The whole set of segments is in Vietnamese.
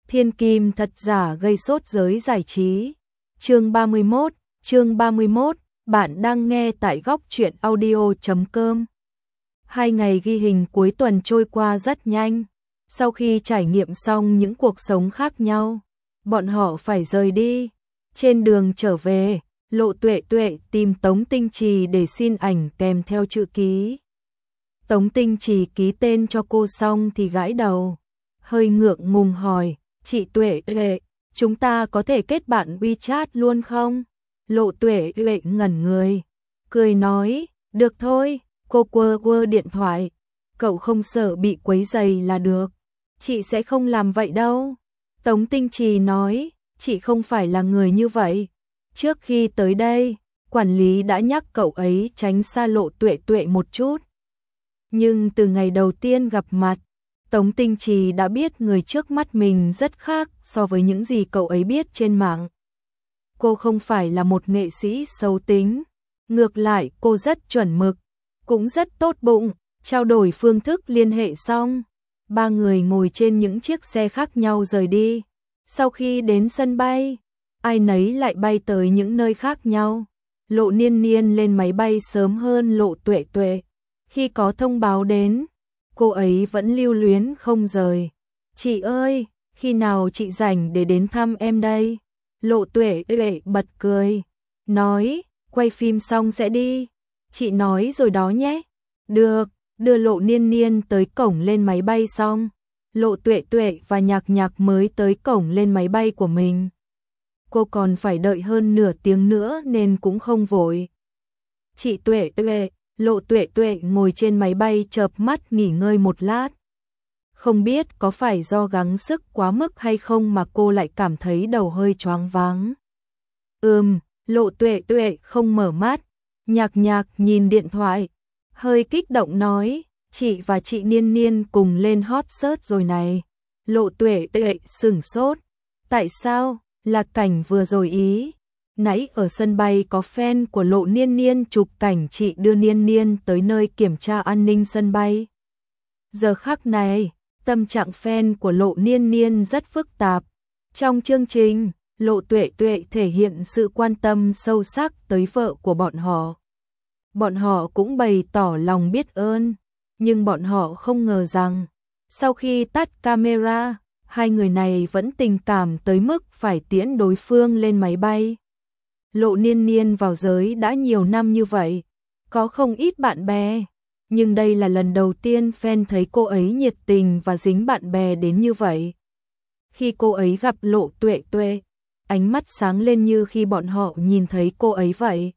Thiên kim thật giả gây sốt giới giải trí. Chương 31, bạn đang nghe tại góc truyện audio.com. 2 ngày ghi hình cuối tuần trôi qua rất nhanh. Sau khi trải nghiệm xong những cuộc sống khác nhau, bọn họ phải rời đi. Trên đường trở về, Lộ Tuệ Tuệ tìm Tống Tinh Trì để xin ảnh kèm theo chữ ký. Tống Tinh Trì ký tên cho cô xong thì gãi đầu, hơi ngượng ngùng hỏi, chị Tuệ Tuệ, chúng ta có thể kết bạn WeChat luôn không? Lộ Tuệ Tuệ ngẩn người, cười nói, được thôi, cô quơ điện thoại, cậu không sợ bị quấy rầy là được, chị sẽ không làm vậy đâu. Tống Tinh Trì nói, chị không phải là người như vậy. Trước khi tới đây, quản lý đã nhắc cậu ấy tránh xa Lộ Tuệ Tuệ một chút. Nhưng từ ngày đầu tiên gặp mặt, Tống Tinh Trì đã biết người trước mắt mình rất khác so với những gì cậu ấy biết trên mạng. Cô không phải là một nghệ sĩ xấu tính, ngược lại cô rất chuẩn mực, cũng rất tốt bụng. Trao đổi phương thức liên hệ xong, ba người ngồi trên những chiếc xe khác nhau rời đi. Sau khi đến sân bay, ai nấy lại bay tới những nơi khác nhau. Lộ Niên Niên lên máy bay sớm hơn Lộ Tuệ Tuệ. Khi có thông báo đến, cô ấy vẫn lưu luyến không rời. Chị ơi, khi nào chị rảnh để đến thăm em đây? Lộ Tuệ Tuệ bật cười, nói, quay phim xong sẽ đi. Chị nói rồi đó nhé. Được, đưa Lộ Niên Niên tới cổng lên máy bay xong, Lộ Tuệ Tuệ và Nhạc Nhạc mới tới cổng lên máy bay của mình. Cô còn phải đợi hơn nửa tiếng nữa nên cũng không vội. Chị Tuệ Tuệ, Lộ Tuệ Tuệ ngồi trên máy bay chợp mắt nghỉ ngơi một lát. Không biết có phải do gắng sức quá mức hay không mà cô lại cảm thấy đầu hơi choáng váng. Lộ Tuệ Tuệ không mở mắt. Nhạc Nhạc nhìn điện thoại, hơi kích động nói, chị và chị Niên Niên cùng lên hot search rồi này. Lộ Tuệ Tuệ sửng sốt. Tại sao? Là cảnh vừa rồi ý. Nãy ở sân bay có fan của Lộ Niên Niên chụp cảnh chị đưa Niên Niên tới nơi kiểm tra an ninh sân bay. Giờ khắc này, tâm trạng fan của Lộ Niên Niên rất phức tạp. Trong chương trình, Lộ Tuệ Tuệ thể hiện sự quan tâm sâu sắc tới vợ của bọn họ. Bọn họ cũng bày tỏ lòng biết ơn, nhưng bọn họ không ngờ rằng, sau khi tắt camera, hai người này vẫn tình cảm tới mức phải tiễn đối phương lên máy bay. Lộ Niên Niên vào giới đã nhiều năm như vậy, có không ít bạn bè, nhưng đây là lần đầu tiên fan thấy cô ấy nhiệt tình và dính bạn bè đến như vậy. Khi cô ấy gặp Lộ Tuệ Tuệ, ánh mắt sáng lên như khi bọn họ nhìn thấy cô ấy vậy.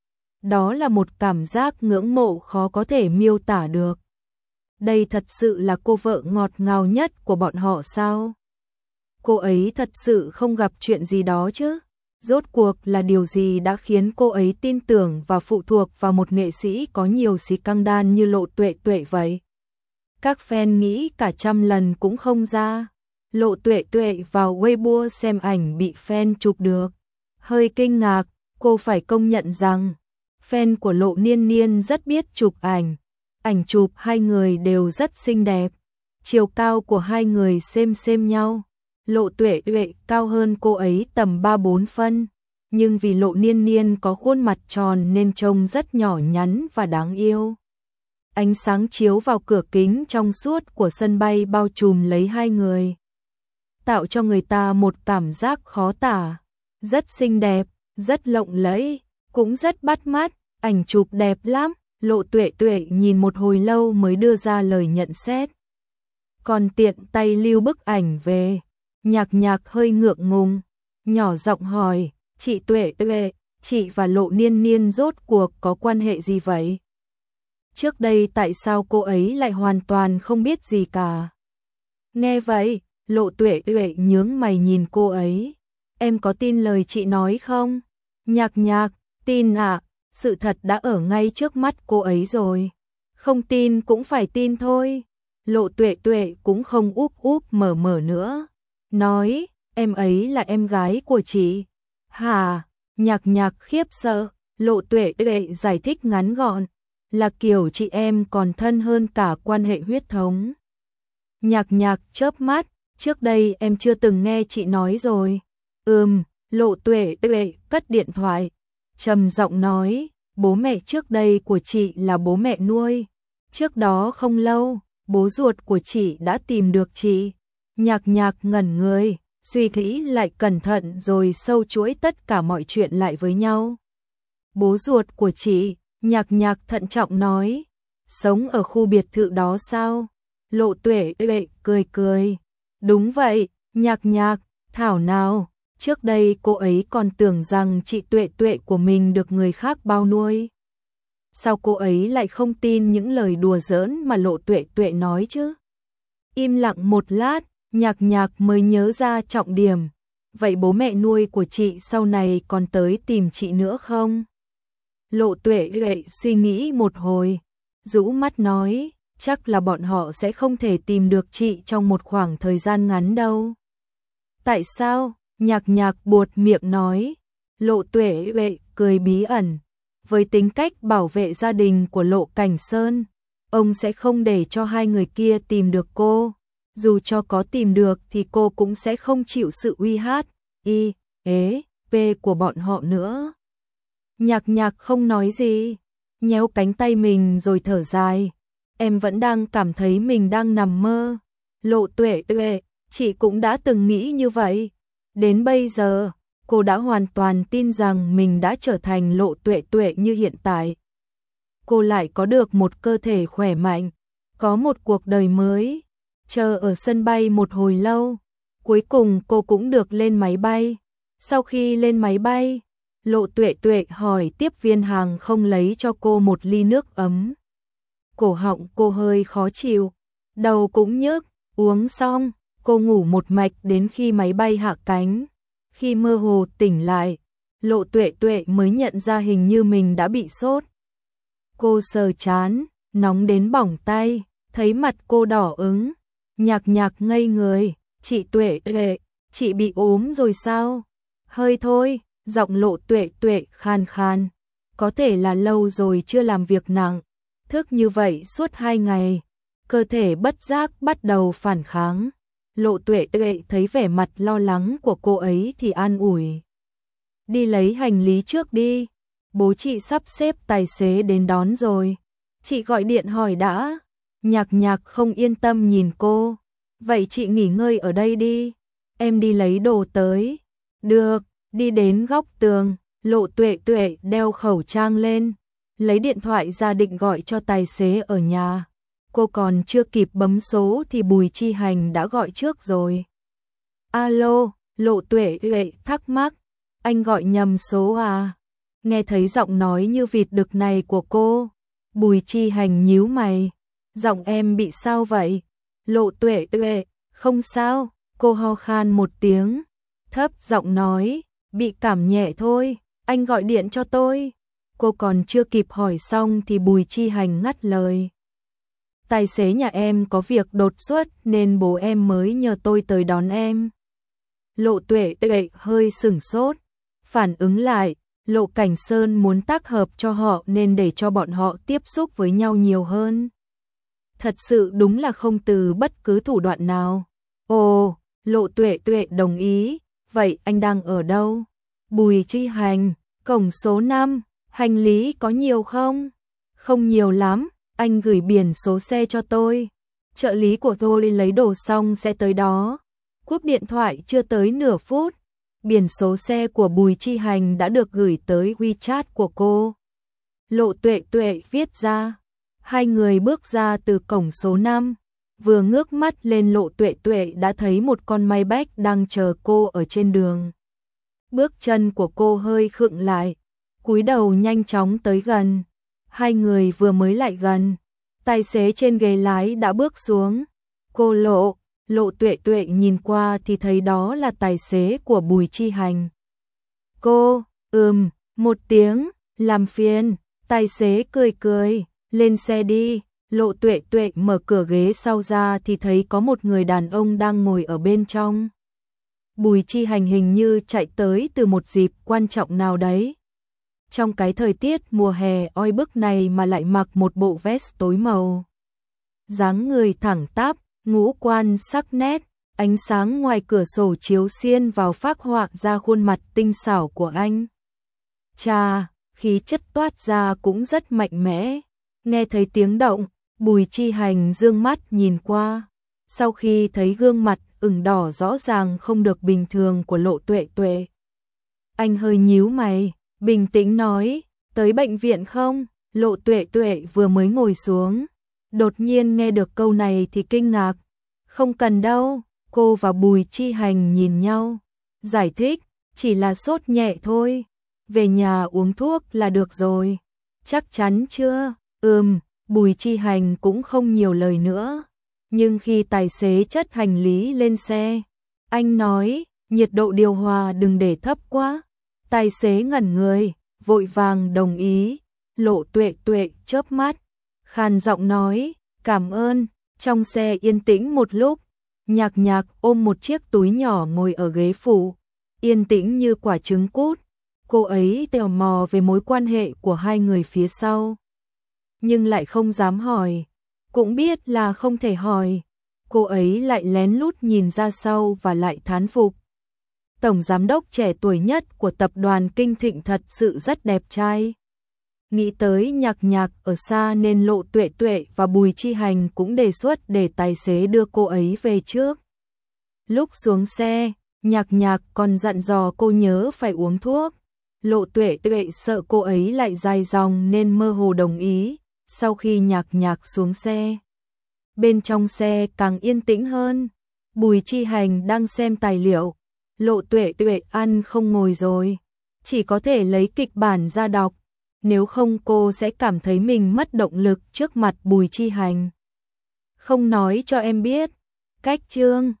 Đó là một cảm giác ngưỡng mộ khó có thể miêu tả được. Đây thật sự là cô vợ ngọt ngào nhất của bọn họ sao? Cô ấy thật sự không gặp chuyện gì đó chứ? Rốt cuộc là điều gì đã khiến cô ấy tin tưởng và phụ thuộc vào một nghệ sĩ có nhiều scandal như Lộ Tuệ Tuệ vậy? Các fan nghĩ cả trăm lần cũng không ra. Lộ Tuệ Tuệ vào Weibo xem ảnh bị fan chụp được. Hơi kinh ngạc, cô phải công nhận rằng fan của Lộ Niên Niên rất biết chụp ảnh. Ảnh chụp hai người đều rất xinh đẹp. Chiều cao của hai người xem nhau. Lộ Tuệ Tuệ cao hơn cô ấy tầm 3-4 phân. Nhưng vì Lộ Niên Niên có khuôn mặt tròn nên trông rất nhỏ nhắn và đáng yêu. Ánh sáng chiếu vào cửa kính trong suốt của sân bay bao trùm lấy hai người, tạo cho người ta một cảm giác khó tả. Rất xinh đẹp, rất lộng lẫy, cũng rất bắt mắt, ảnh chụp đẹp lắm. Lộ Tuệ Tuệ nhìn một hồi lâu mới đưa ra lời nhận xét. Còn tiện tay lưu bức ảnh về. Nhạc Nhạc hơi ngượng ngùng, nhỏ giọng hỏi, chị Tuệ Tuệ, chị và Lộ Niên Niên rốt cuộc có quan hệ gì vậy? Trước đây tại sao cô ấy lại hoàn toàn không biết gì cả? Nghe vậy, Lộ Tuệ Tuệ nhướng mày nhìn cô ấy. Em có tin lời chị nói không? Nhạc Nhạc, tin ạ, sự thật đã ở ngay trước mắt cô ấy rồi. Không tin cũng phải tin thôi. Lộ Tuệ Tuệ cũng không úp mở nữa. Nói, em ấy là em gái của chị. Hả? Nhạc Nhạc khiếp sợ. Lộ Tuệ Tuệ giải thích ngắn gọn, là kiểu chị em còn thân hơn cả quan hệ huyết thống. Nhạc Nhạc chớp mắt, Trước đây em chưa từng nghe chị nói rồi. Lộ Tuệ Tuệ cất điện thoại, trầm giọng nói, bố mẹ trước đây của chị là bố mẹ nuôi. Trước đó không lâu, bố ruột của chị đã tìm được chị. Nhạc Nhạc ngẩn người, suy nghĩ lại cẩn thận rồi sâu chuỗi tất cả mọi chuyện lại với nhau. Bố ruột của chị, Nhạc Nhạc thận trọng nói, sống ở khu biệt thự đó sao? Lộ Tuệ Tuệ cười cười. Đúng vậy, Nhạc Nhạc, thảo nào, trước đây cô ấy còn tưởng rằng chị Tuệ Tuệ của mình được người khác bao nuôi. Sao cô ấy lại không tin những lời đùa giỡn mà Lộ Tuệ Tuệ nói chứ? Im lặng một lát, Nhạc Nhạc mới nhớ ra trọng điểm. Vậy bố mẹ nuôi của chị sau này còn tới tìm chị nữa không? Lộ Tuệ Tuệ suy nghĩ một hồi, rũ mắt nói, chắc là bọn họ sẽ không thể tìm được chị trong một khoảng thời gian ngắn đâu. Tại sao? Nhạc Nhạc buột miệng nói. Lộ Tuệ Tuệ cười bí ẩn. Với tính cách bảo vệ gia đình của Lộ Cảnh Sơn, ông sẽ không để cho hai người kia tìm được cô. Dù cho có tìm được thì cô cũng sẽ không chịu sự uy hiếp, của bọn họ nữa. Nhạc Nhạc không nói gì, nhéo cánh tay mình rồi thở dài. Em vẫn đang cảm thấy mình đang nằm mơ. Lộ Tuệ Tuệ, chị cũng đã từng nghĩ như vậy. Đến bây giờ, cô đã hoàn toàn tin rằng mình đã trở thành Lộ Tuệ Tuệ như hiện tại. Cô lại có được một cơ thể khỏe mạnh, có một cuộc đời mới. Chờ ở sân bay một hồi lâu, cuối cùng cô cũng được lên máy bay. Sau khi lên máy bay, Lộ Tuệ Tuệ hỏi tiếp viên hàng không lấy cho cô một ly nước ấm. Cổ họng cô hơi khó chịu, đầu cũng nhức, uống xong, cô ngủ một mạch đến khi máy bay hạ cánh. Khi mơ hồ tỉnh lại, Lộ Tuệ Tuệ mới nhận ra hình như mình đã bị sốt. Cô sờ trán, nóng đến bỏng tay, thấy mặt cô đỏ ửng. Nhạc Nhạc ngây người, chị Tuệ Tuệ, chị bị ốm rồi sao? Hơi thôi, giọng Lộ Tuệ Tuệ khan khan, có thể là lâu rồi chưa làm việc nặng, thức như vậy suốt 2 ngày, cơ thể bất giác bắt đầu phản kháng. Lộ Tuệ Tuệ thấy vẻ mặt lo lắng của cô ấy thì an ủi. Đi lấy hành lý trước đi, bố chị sắp xếp tài xế đến đón rồi. Chị gọi điện hỏi đã. Nhạc Nhạc không yên tâm nhìn cô. Vậy chị nghỉ ngơi ở đây đi, em đi lấy đồ tới. Được, đi đến góc tường, Lộ Tuệ Tuệ đeo khẩu trang lên, lấy điện thoại ra định gọi cho tài xế ở nhà. Cô còn chưa kịp bấm số thì Bùi Chi Hành đã gọi trước rồi. Alo, Lộ Tuệ Tuệ thắc mắc, anh gọi nhầm số à? Nghe thấy giọng nói như vịt đực này của cô, Bùi Chi Hành nhíu mày, giọng em bị sao vậy? Lộ Tuệ Tuệ, không sao, cô ho khan một tiếng, thấp giọng nói, bị cảm nhẹ thôi, anh gọi điện cho tôi. Cô còn chưa kịp hỏi xong thì Bùi Chi Hành ngắt lời. Tài xế nhà em có việc đột xuất nên bố em mới nhờ tôi tới đón em. Lộ Tuệ Tuệ hơi sửng sốt, phản ứng lại, Lộ Cảnh Sơn muốn tác hợp cho họ nên để cho bọn họ tiếp xúc với nhau nhiều hơn. Thật sự đúng là không từ bất cứ thủ đoạn nào. Ồ, Lộ Tuệ Tuệ đồng ý, vậy anh đang ở đâu? Bùi Chi Hành, cổng số 5, hành lý có nhiều không? Không nhiều lắm, anh gửi biển số xe cho tôi. Trợ lý của tôi lấy đồ xong sẽ tới đó. Cúp điện thoại chưa tới nửa phút, biển số xe của Bùi Chi Hành đã được gửi tới WeChat của cô. Lộ Tuệ Tuệ viết ra. Hai người bước ra từ cổng số 5, vừa ngước mắt lên Lộ Tuệ Tuệ đã thấy một con Maybach đang chờ cô ở trên đường. Bước chân của cô hơi khựng lại, cúi đầu nhanh chóng tới gần. Hai người vừa mới lại gần, tài xế trên ghế lái đã bước xuống. Cô Lộ Tuệ Tuệ nhìn qua thì thấy đó là tài xế của Bùi Chi Hành. Cô, một tiếng, làm phiền, tài xế cười cười, lên xe đi. Lộ Tuệ Tuệ mở cửa ghế sau ra thì thấy có một người đàn ông đang ngồi ở bên trong. Bùi Chi Hành hình như chạy tới từ một dịp quan trọng nào đấy. Trong cái thời tiết mùa hè oi bức này mà lại mặc một bộ vest tối màu. Dáng người thẳng tắp, ngũ quan sắc nét, Ánh sáng ngoài cửa sổ chiếu xiên vào phác họa ra khuôn mặt tinh xảo của anh. Chà, khí chất toát ra cũng rất mạnh mẽ. Nghe thấy tiếng động, Bùi Chi Hành dương mắt nhìn qua. Sau khi thấy gương mặt ửng đỏ rõ ràng không được bình thường của Lộ Tuệ Tuệ, anh hơi nhíu mày, bình tĩnh nói, tới bệnh viện không? Lộ Tuệ Tuệ vừa mới ngồi xuống, đột nhiên nghe được câu này thì kinh ngạc. Không cần đâu, cô và Bùi Chi Hành nhìn nhau, giải thích, chỉ là sốt nhẹ thôi, về nhà uống thuốc là được rồi. Chắc chắn chưa? Bùi Chi Hành cũng không nhiều lời nữa. Nhưng khi tài xế chất hành lý lên xe, anh nói, nhiệt độ điều hòa đừng để thấp quá. Tài xế ngẩn người, vội vàng đồng ý. Lộ Tuệ Tuệ chớp mắt, khàn giọng nói, cảm ơn. Trong xe yên tĩnh một lúc, Nhạc Nhạc ôm một chiếc túi nhỏ ngồi ở ghế phụ, yên tĩnh như quả trứng cút. Cô ấy tò mò về mối quan hệ của hai người phía sau, nhưng lại không dám hỏi, cũng biết là không thể hỏi. Cô ấy lại lén lút nhìn ra sau và lại thán phục. Tổng giám đốc trẻ tuổi nhất của tập đoàn Kinh Thịnh thật sự rất đẹp trai. Nghĩ tới Nhạc Nhạc ở xa nên Lộ Tuệ Tuệ và Bùi Chi Hành cũng đề xuất để tài xế đưa cô ấy về trước. Lúc xuống xe, Nhạc Nhạc còn dặn dò cô nhớ phải uống thuốc. Lộ Tuệ Tuệ sợ cô ấy lại dài dòng nên mơ hồ đồng ý. Sau khi Nhạc Nhạc xuống xe, bên trong xe càng yên tĩnh hơn. Bùi Chi Hành đang xem tài liệu. Lộ Tuệ Tuệ ăn không ngồi rồi, chỉ có thể lấy kịch bản ra đọc, nếu không cô sẽ cảm thấy mình mất động lực trước mặt Bùi Chi Hành. Không nói cho em biết. Cách chương